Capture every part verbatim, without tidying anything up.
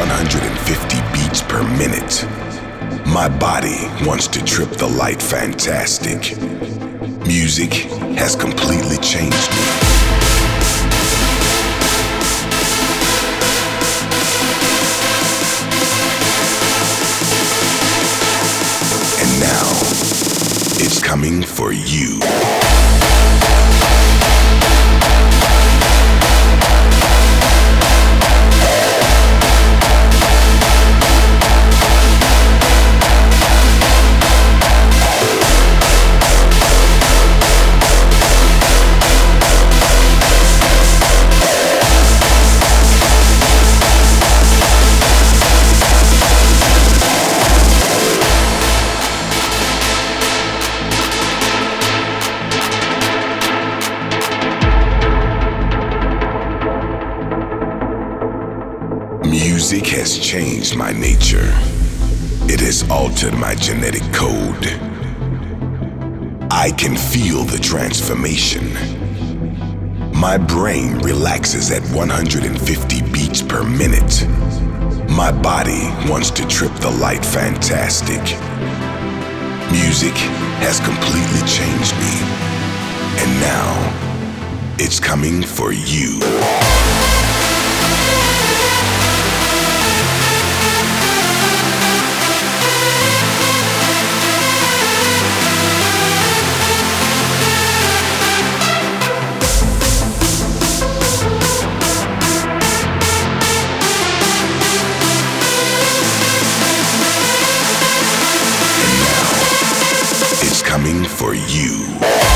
one hundred fifty beats per minute. My body wants to trip the light fantastic. Music has completely changed me. And now, it's coming for you. Music has changed my nature. It has altered my genetic code. I can feel the transformation. My brain relaxes at one hundred fifty beats per minute. My body wants to trip the light fantastic. Music has completely changed me. And now, it's coming for you. Coming for you.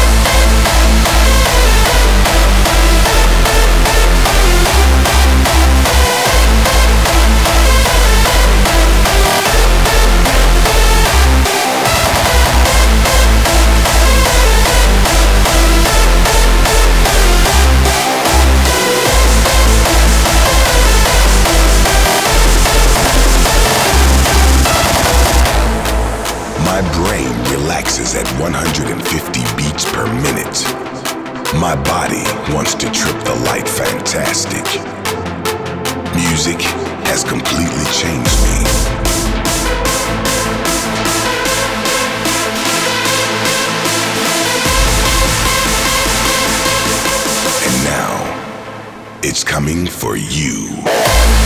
My brain relaxes at one hundred fifty beats per minute. My body wants to trip the light fantastic. Music has completely changed me. And now, it's coming for you.